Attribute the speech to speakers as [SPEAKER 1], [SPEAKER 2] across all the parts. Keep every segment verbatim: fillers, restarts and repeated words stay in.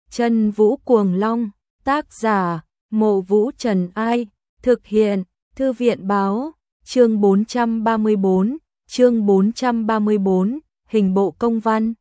[SPEAKER 1] Chân Vũ Cuồng Long, tác giả, Mộ Vũ Trần Ai, thực hiện, Thư viện báo, chương bốn trăm ba mươi bốn, chương bốn trăm ba mươi bốn, hình bộ công văn.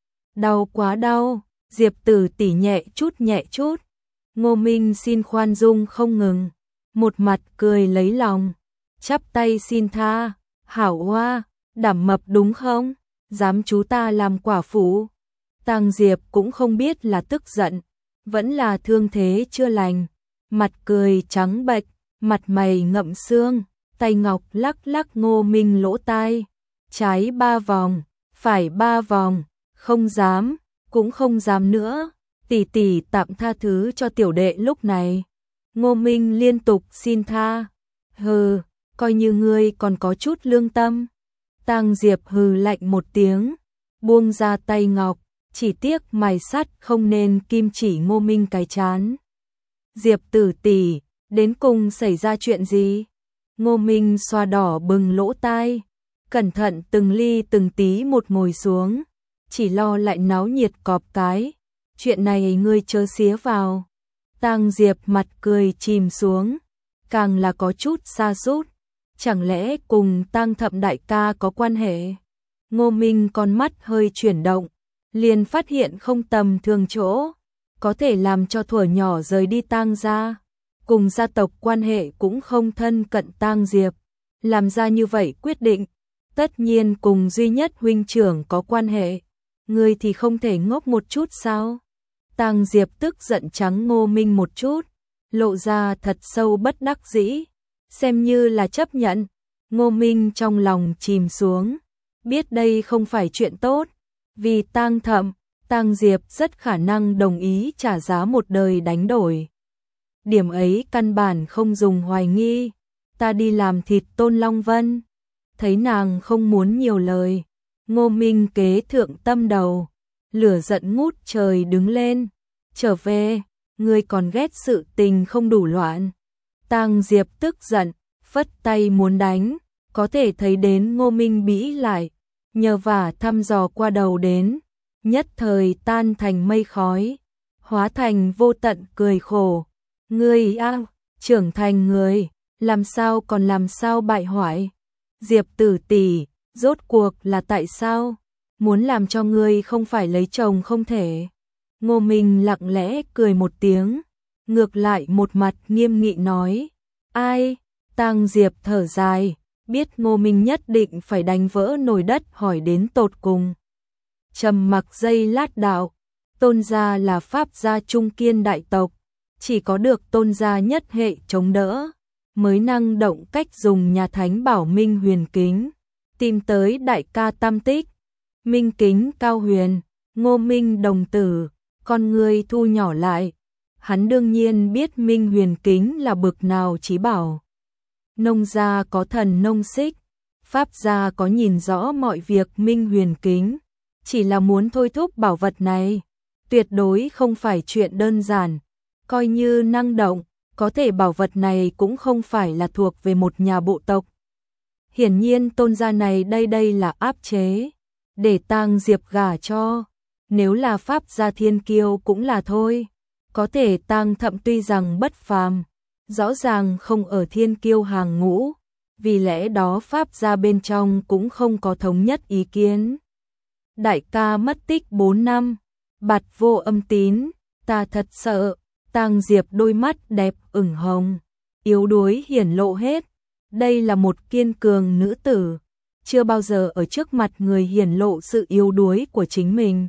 [SPEAKER 1] Đau quá đau, Diệp Tử tỉ nhẹ chút nhẹ chút. Ngô Minh xin khoan dung không ngừng, một mặt cười lấy lòng, chắp tay xin tha, hảo hoa, đảm mập đúng không? Dám chú ta làm quả phụ. Tang Diệp cũng không biết là tức giận, vẫn là thương thế chưa lành, mặt cười trắng bệch, mặt mày ngậm sương, tay ngọc lắc lắc Ngô Minh lỗ tai, trái ba vòng, phải ba vòng, không dám, cũng không dám nữa, tỷ tỷ tạm tha thứ cho tiểu đệ lúc này. Ngô Minh liên tục xin tha, hừ, coi như ngươi còn có chút lương tâm. Tang Diệp hừ lạnh một tiếng, buông ra tay ngọc, chỉ tiếc mài sắt không nên kim chỉ Ngô Minh cái chán. Diệp Tử tỷ, đến cùng xảy ra chuyện gì? Ngô Minh xoa đỏ bừng lỗ tai, cẩn thận từng ly từng tí một ngồi xuống, chỉ lo lại náo nhiệt cọp cái. Chuyện này ngươi chớ xía vào. Tang Diệp mặt cười chìm xuống, càng là có chút sa sút. Chẳng lẽ cùng Tang Thậm đại ca có quan hệ? Ngô Minh con mắt hơi chuyển động, liền phát hiện không tầm thường chỗ, có thể làm cho thuở nhỏ rời đi Tang gia, cùng gia tộc quan hệ cũng không thân cận Tang Diệp, làm ra như vậy quyết định, tất nhiên cùng duy nhất huynh trưởng có quan hệ, ngươi thì không thể ngốc một chút sao? Tang Diệp tức giận trắng Ngô Minh một chút, lộ ra thật sâu bất đắc dĩ, xem như là chấp nhận. Ngô Minh trong lòng chìm xuống, biết đây không phải chuyện tốt, vì Tang Thậm, Tang Diệp rất khả năng đồng ý trả giá một đời đánh đổi. Điểm ấy căn bản không dùng hoài nghi, ta đi làm thịt Tôn Long Vân. Thấy nàng không muốn nhiều lời, Ngô Minh kế thượng tâm đầu, lửa giận ngút trời đứng lên, trở về, ngươi còn ghét sự tình không đủ loạn. Tang Diệp tức giận, phất tay muốn đánh, có thể thấy đến Ngô Minh bĩ lại, nhờ vả thăm dò qua đầu đến, nhất thời tan thành mây khói, hóa thành vô tận cười khổ. Ngươi a, trưởng thành người, làm sao còn làm sao bại hoại? Diệp Tử tỷ, rốt cuộc là tại sao? Muốn làm cho ngươi không phải lấy chồng không thể. Ngô Minh lặng lẽ cười một tiếng, ngược lại một mặt nghiêm nghị nói, ai? Tang Diệp thở dài, biết Ngô Minh nhất định phải đánh vỡ nồi đất hỏi đến tột cùng. Trầm mặc giây lát đạo, Tôn gia là pháp gia trung kiên đại tộc, chỉ có được Tôn gia nhất hệ chống đỡ, mới năng động cách dùng nhà thánh bảo Minh Huyền Kính, tìm tới đại ca tam tích. Minh Kính cao huyền, Ngô Minh đồng tử, con người thu nhỏ lại, hắn đương nhiên biết Minh Huyền Kính là bực nào chí bảo. Nông gia có thần nông xích, pháp gia có nhìn rõ mọi việc Minh Huyền Kính, chỉ là muốn thôi thúc bảo vật này, tuyệt đối không phải chuyện đơn giản, coi như năng động, có thể bảo vật này cũng không phải là thuộc về một nhà bộ tộc. Hiển nhiên Tôn gia này đây đây là áp chế, để Tang Diệp gả cho, nếu là pháp gia thiên kiêu cũng là thôi, có thể Tang Thậm tuy rằng bất phàm, rõ ràng không ở thiên kiêu hàng ngũ, vì lẽ đó pháp gia bên trong cũng không có thống nhất ý kiến. Đại ca mất tích bốn năm, bạt vô âm tín, ta thật sợ. Tang Diệp đôi mắt đẹp ửng hồng, yếu đuối hiển lộ hết, đây là một kiên cường nữ tử, chưa bao giờ ở trước mặt người hiển lộ sự yếu đuối của chính mình.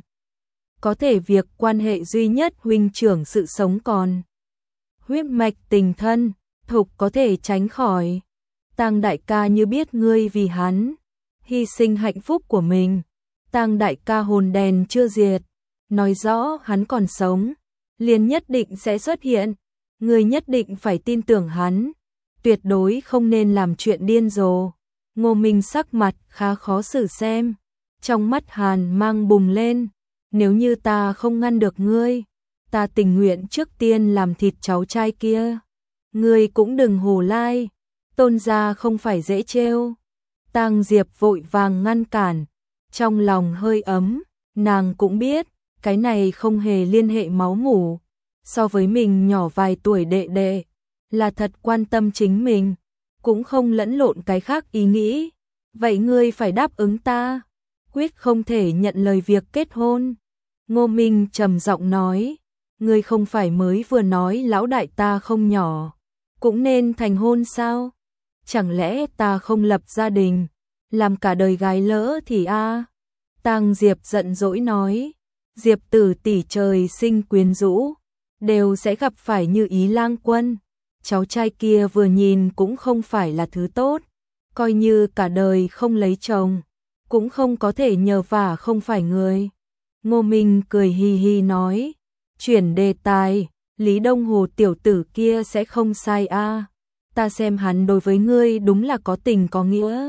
[SPEAKER 1] Có thể việc quan hệ duy nhất huynh trưởng sự sống còn, huyết mạch tình thân, thục có thể tránh khỏi. Tang đại ca như biết ngươi vì hắn hy sinh hạnh phúc của mình, Tang đại ca hồn đèn chưa diệt, nói rõ hắn còn sống, liền nhất định sẽ xuất hiện, ngươi nhất định phải tin tưởng hắn, tuyệt đối không nên làm chuyện điên rồ. Ngô Minh sắc mặt khá khó xử xem, trong mắt hàn mang bùng lên, nếu như ta không ngăn được ngươi, ta tình nguyện trước tiên làm thịt cháu trai kia. Ngươi cũng đừng hồ lai, Tôn gia không phải dễ trêu. Tang Diệp vội vàng ngăn cản, trong lòng hơi ấm, nàng cũng biết, cái này không hề liên hệ máu mủ, so với mình nhỏ vài tuổi đệ đệ, là thật quan tâm chính mình, cũng không lẫn lộn cái khác ý nghĩ. Vậy ngươi phải đáp ứng ta, quyết không thể nhận lời việc kết hôn. Ngô Minh trầm giọng nói, ngươi không phải mới vừa nói lão đại ta không nhỏ, cũng nên thành hôn sao? Chẳng lẽ ta không lập gia đình, làm cả đời gái lỡ thì a? À? Tang Diệp giận dỗi nói, Diệp tử tỷ trời sinh quyến rũ, đều sẽ gặp phải như Ý Lang Quân. Cháu trai kia vừa nhìn cũng không phải là thứ tốt, coi như cả đời không lấy chồng, cũng không có thể nhờ vả không phải người. Ngô Minh cười hi hi nói, chuyển đề tài, Lý Đông Hồ tiểu tử kia sẽ không sai a, à. Ta xem hắn đối với ngươi đúng là có tình có nghĩa.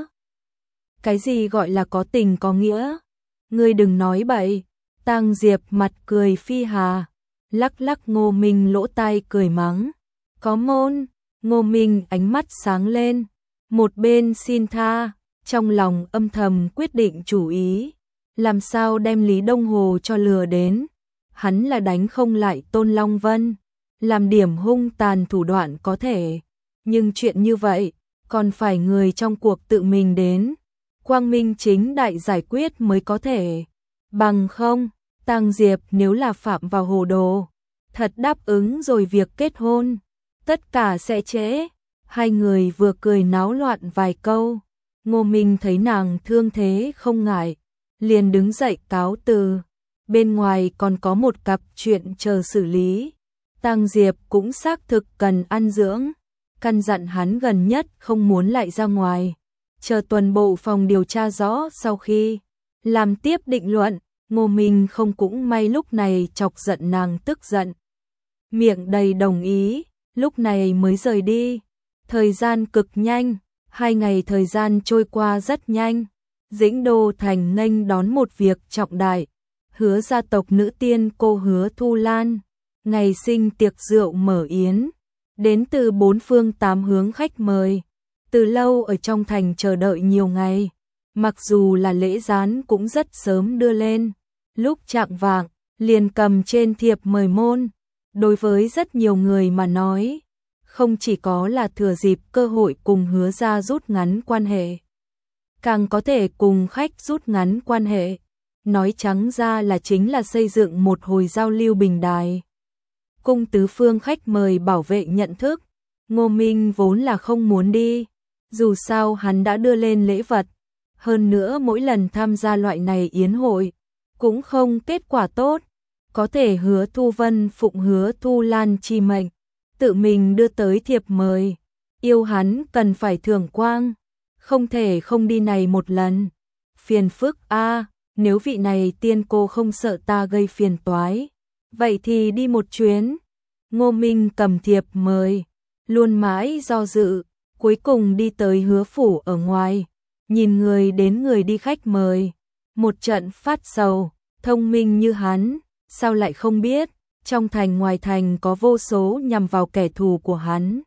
[SPEAKER 1] Cái gì gọi là có tình có nghĩa? Ngươi đừng nói bậy. Tang Diệp mặt cười phi hà, lắc lắc Ngô Minh lỗ tai cười mắng. Có môn. Ngô Minh ánh mắt sáng lên, một bên xin tha, trong lòng âm thầm quyết định chủ ý, làm sao đem Lý Đông Hồ cho lừa đến. Hắn là đánh không lại Tôn Long Vân, làm điểm hung tàn thủ đoạn có thể, nhưng chuyện như vậy còn phải người trong cuộc tự mình đến, quang minh chính đại giải quyết mới có thể. Bằng không, Tang Diệp nếu là phạm vào hồ đồ, thật đáp ứng rồi việc kết hôn, tất cả sẽ trễ. Hai người vừa cười náo loạn vài câu, Ngô Minh thấy nàng thương thế không ngại, liền đứng dậy cáo từ. Bên ngoài còn có một cặp chuyện chờ xử lý. Tang Diệp cũng xác thực cần ăn dưỡng, căn dặn hắn gần nhất không muốn lại ra ngoài, chờ tuần bộ phòng điều tra rõ sau khi làm tiếp định luận. Ngô Minh không cũng may lúc này chọc giận nàng tức giận, miệng đầy đồng ý, lúc này mới rời đi. Thời gian cực nhanh, hai ngày thời gian trôi qua rất nhanh. Dĩnh Đô Thành nghênh đón một việc trọng đại, Hứa gia tộc nữ tiên cô Hứa Thu Lan, ngày sinh tiệc rượu mở yến, đến từ bốn phương tám hướng khách mời, từ lâu ở trong thành chờ đợi nhiều ngày. Mặc dù là lễ gián cũng rất sớm đưa lên, lúc chạng vạng liền cầm trên thiệp mời môn. Đối với rất nhiều người mà nói, không chỉ có là thừa dịp cơ hội cùng Hứa gia rút ngắn quan hệ, càng có thể cùng khách rút ngắn quan hệ, nói trắng ra là chính là xây dựng một hồi giao lưu bình đài. Cung tứ phương khách mời bảo vệ nhận thức, Ngô Minh vốn là không muốn đi, dù sao hắn đã đưa lên lễ vật, hơn nữa mỗi lần tham gia loại này yến hội cũng không kết quả tốt, có thể Hứa Thu Vân phụng Hứa Thu Lan chi mệnh, tự mình đưa tới thiệp mời, yêu hắn cần phải thưởng quang, không thể không đi này một lần. Phiền phức a, à, nếu vị này tiên cô không sợ ta gây phiền toái, vậy thì đi một chuyến. Ngô Minh cầm thiệp mời, luôn mãi do dự, cuối cùng đi tới Hứa phủ ở ngoài, nhìn người đến người đi khách mời, một trận phát sầu. Thông minh như hắn, sao lại không biết, trong thành ngoài thành có vô số nhằm vào kẻ thù của hắn.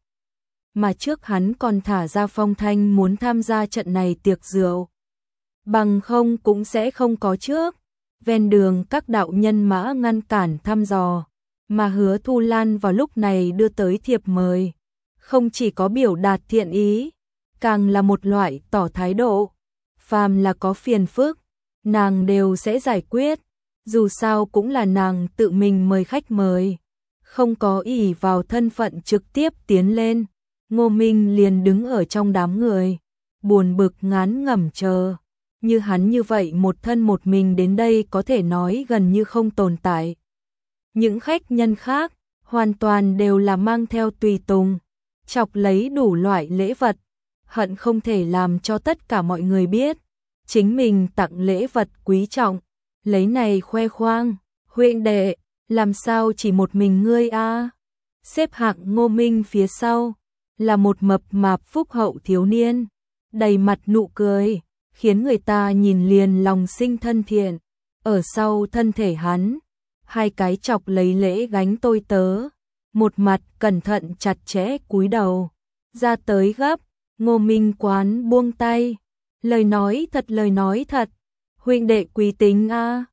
[SPEAKER 1] Mà trước hắn còn thả ra phong thanh muốn tham gia trận này tiệc rượu. Bằng không cũng sẽ không có trước. Ven đường các đạo nhân mã ngăn cản thăm dò, mà Hứa Thu Lan vào lúc này đưa tới thiệp mời. Không chỉ có biểu đạt thiện ý, càng là một loại tỏ thái độ. Phàm là có phiền phức, nàng đều sẽ giải quyết. Dù sao cũng là nàng tự mình mời khách mời, không có ỷ vào thân phận trực tiếp tiến lên. Ngô Minh liền đứng ở trong đám người, buồn bực ngán ngẩm chờ. Như hắn như vậy một thân một mình đến đây có thể nói gần như không tồn tại. Những khách nhân khác hoàn toàn đều là mang theo tùy tùng, chọc lấy đủ loại lễ vật, hận không thể làm cho tất cả mọi người biết chính mình tặng lễ vật quý trọng, lấy này khoe khoang. Huynh đệ, làm sao chỉ một mình ngươi a? À? Xếp hạng Ngô Minh phía sau là một mập mạp phúc hậu thiếu niên, đầy mặt nụ cười, khiến người ta nhìn liền lòng sinh thân thiện. Ở sau thân thể hắn, hai cái chọc lấy lễ gánh tôi tớ, một mặt cẩn thận chặt chẽ cúi đầu, ra tới gấp. Ngô Minh quán buông tay, lời nói thật lời nói thật, huynh đệ quý tính a.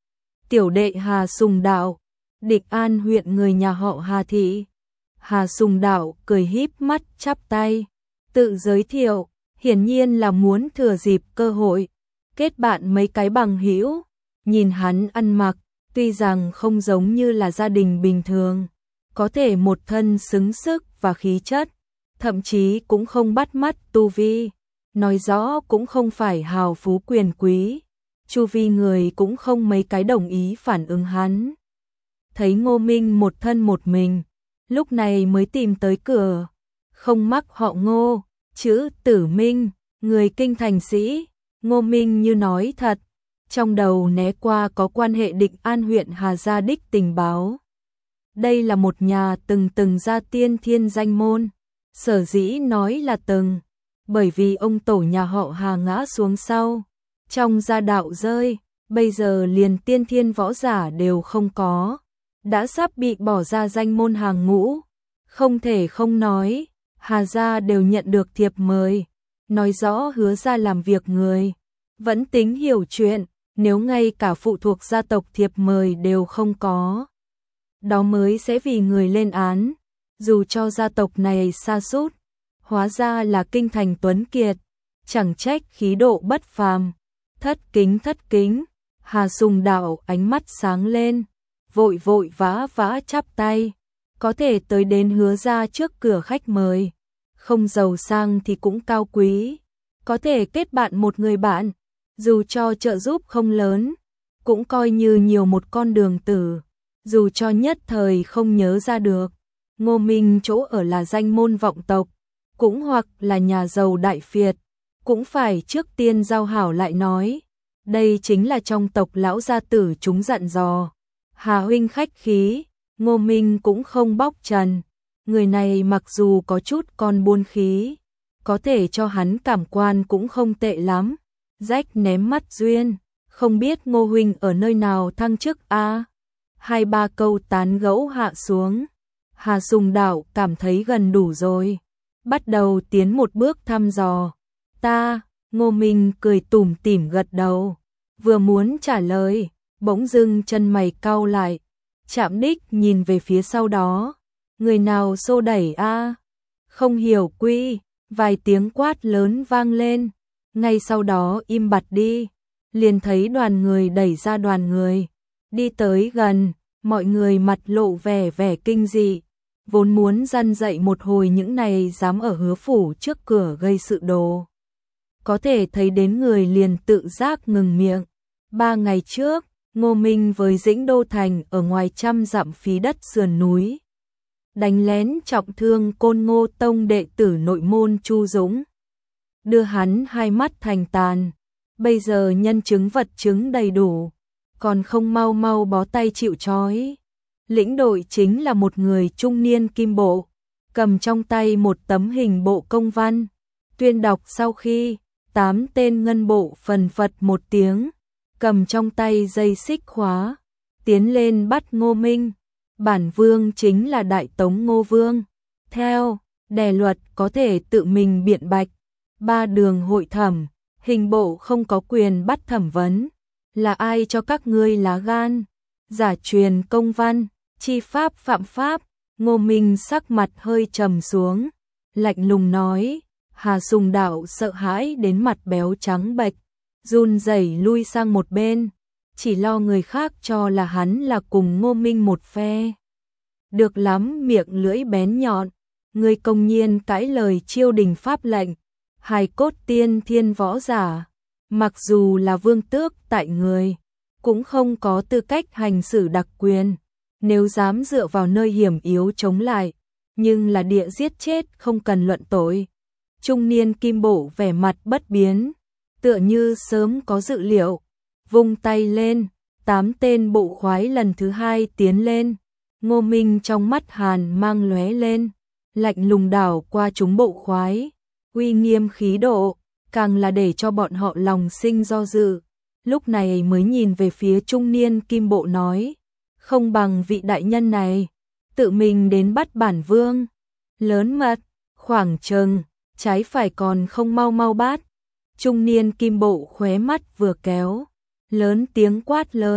[SPEAKER 1] tiểu đệ Hà Sùng Đạo, Địch An huyện người nhà họ Hà thị. Hà Sùng Đạo cười híp mắt chắp tay, tự giới thiệu, hiển nhiên là muốn thừa dịp cơ hội kết bạn mấy cái bằng hữu. Nhìn hắn ăn mặc, tuy rằng không giống như là gia đình bình thường, có thể một thân xứng sức và khí chất, thậm chí cũng không bắt mắt tu vi, nói rõ cũng không phải hào phú quyền quý. Chu vi người cũng không mấy cái đồng ý phản ứng hắn. Thấy Ngô Minh một thân một mình, lúc này mới tìm tới cửa, không mắc họ Ngô, chữ Tử Minh, người kinh thành sĩ. Ngô Minh như nói thật, trong đầu né qua có quan hệ Địch An huyện Hà Gia đích tình báo. Đây là một nhà từng từng ra tiên thiên danh môn, sở dĩ nói là từng, bởi vì ông tổ nhà họ Hà ngã xuống sau, trong gia đạo rơi, bây giờ liền tiên thiên võ giả đều không có, đã sắp bị bỏ ra danh môn hàng ngũ. Không thể không nói, Hà Gia đều nhận được thiệp mời, nói rõ Hứa Gia làm việc người vẫn tính hiểu chuyện, nếu ngay cả phụ thuộc gia tộc thiệp mời đều không có, đó mới sẽ vì người lên án. Dù cho gia tộc này sa sút, hóa ra là kinh thành tuấn kiệt, chẳng trách khí độ bất phàm. Thất kính thất kính. Hà Sùng Đạo ánh mắt sáng lên, vội vội vã vã chắp tay, có thể tới đến Hứa Gia trước cửa khách mời, không giàu sang thì cũng cao quý, có thể kết bạn một người bạn, dù cho trợ giúp không lớn, cũng coi như nhiều một con đường tử, dù cho nhất thời không nhớ ra được. Ngô Minh chỗ ở là danh môn vọng tộc, cũng hoặc là nhà giàu đại phiệt, cũng phải trước tiên giao hảo lại nói. Đây chính là trong tộc lão gia tử chúng dặn dò. Hà huynh khách khí, Ngô Minh cũng không bóc trần. Người này mặc dù có chút con buôn khí, có thể cho hắn cảm quan cũng không tệ lắm. Rách ném mắt duyên, không biết Ngô huynh ở nơi nào thăng chức a? Hai ba câu tán gẫu hạ xuống, Hà Sùng Đạo cảm thấy gần đủ rồi, bắt đầu tiến một bước thăm dò. Ta, Ngô Minh cười tủm tỉm gật đầu, vừa muốn trả lời, bỗng dưng chân mày cau lại, chạm đích nhìn về phía sau đó, người nào xô đẩy a? Không hiểu quy, vài tiếng quát lớn vang lên, ngay sau đó im bặt đi, liền thấy đoàn người đẩy ra đoàn người, đi tới gần, mọi người mặt lộ vẻ vẻ kinh dị, vốn muốn răn dậy một hồi những này dám ở Hứa phủ trước cửa gây sự đồ. Có thể thấy đến người liền tự giác ngừng miệng. Ba ngày trước, Ngô Minh với Dĩnh Đô Thành ở ngoài trăm dặm phí đất sườn núi, đánh lén trọng thương Côn Ngô Tông đệ tử nội môn Chu Dũng, đưa hắn hai mắt thành tàn. Bây giờ nhân chứng vật chứng đầy đủ, còn không mau mau bó tay chịu trói. Lĩnh đội chính là một người trung niên kim bộ, cầm trong tay một tấm hình bộ công văn, tuyên đọc sau khi, tám tên ngân bộ phần phật một tiếng, cầm trong tay dây xích khóa, tiến lên bắt Ngô Minh. Bản vương chính là Đại Tống Ngô Vương, theo đè luật có thể tự mình biện bạch, ba đường hội thẩm, hình bộ không có quyền bắt thẩm vấn, là ai cho các ngươi lá gan, giả truyền công văn, chi pháp phạm pháp. Ngô Minh sắc mặt hơi trầm xuống, lạnh lùng nói. Hà Sùng Đạo sợ hãi đến mặt béo trắng bệch, run rẩy lui sang một bên, chỉ lo người khác cho là hắn là cùng Ngô Minh một phe. Được lắm, miệng lưỡi bén nhọn, người công nhiên cãi lời triều đình pháp lệnh, hài cốt tiên thiên võ giả, mặc dù là vương tước tại người, cũng không có tư cách hành xử đặc quyền, nếu dám dựa vào nơi hiểm yếu chống lại, nhưng là địa giết chết không cần luận tội. Trung niên kim bộ vẻ mặt bất biến, tựa như sớm có dự liệu, vung tay lên, tám tên bộ khoái lần thứ hai tiến lên. Ngô Minh trong mắt hàn mang lóe lên, lạnh lùng đảo qua chúng bộ khoái, uy nghiêm khí độ, càng là để cho bọn họ lòng sinh do dự. Lúc này mới nhìn về phía trung niên kim bộ nói, không bằng vị đại nhân này, tự mình đến bắt bản vương. Lớn mật, khoảng chừng, trái phải còn không mau mau bắt. Trung niên kim bộ khóe mắt vừa kéo, lớn tiếng quát lớn,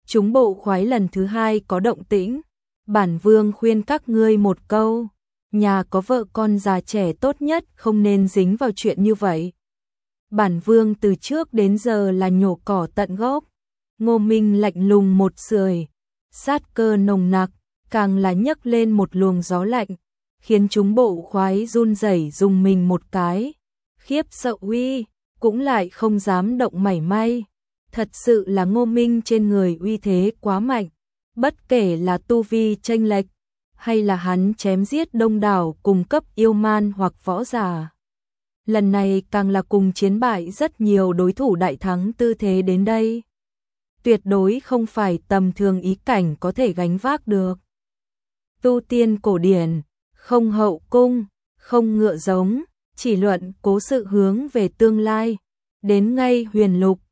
[SPEAKER 1] chúng bộ khoái lần thứ hai có động tĩnh. Bản vương khuyên các ngươi một câu, nhà có vợ con già trẻ tốt nhất không nên dính vào chuyện như vậy. Bản vương từ trước đến giờ là nhổ cỏ tận gốc. Ngô Minh lạnh lùng một sưởi, sát cơ nồng nặc, càng là nhấc lên một luồng gió lạnh, khiến chúng bộ khoái run rẩy dùng mình một cái, khiếp sợ uy, cũng lại không dám động mảy may. Thật sự là Ngô Minh trên người uy thế quá mạnh, bất kể là tu vi chênh lệch, hay là hắn chém giết đông đảo cùng cấp yêu man hoặc võ giả. Lần này càng là cùng chiến bại rất nhiều đối thủ đại thắng tư thế đến đây. Tuyệt đối không phải tầm thường ý cảnh có thể gánh vác được. Tu tiên cổ điển, không hậu cung, không ngựa giống, chỉ luận cố sự hướng về tương lai. Đến ngay huyền lục,